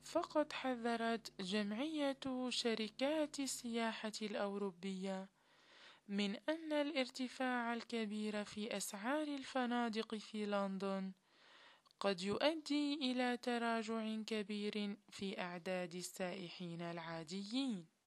فقد حذرت جمعية شركات السياحة الأوروبية من أن الارتفاع الكبير في أسعار الفنادق في لندن قد يؤدي إلى تراجع كبير في أعداد السائحين العاديين.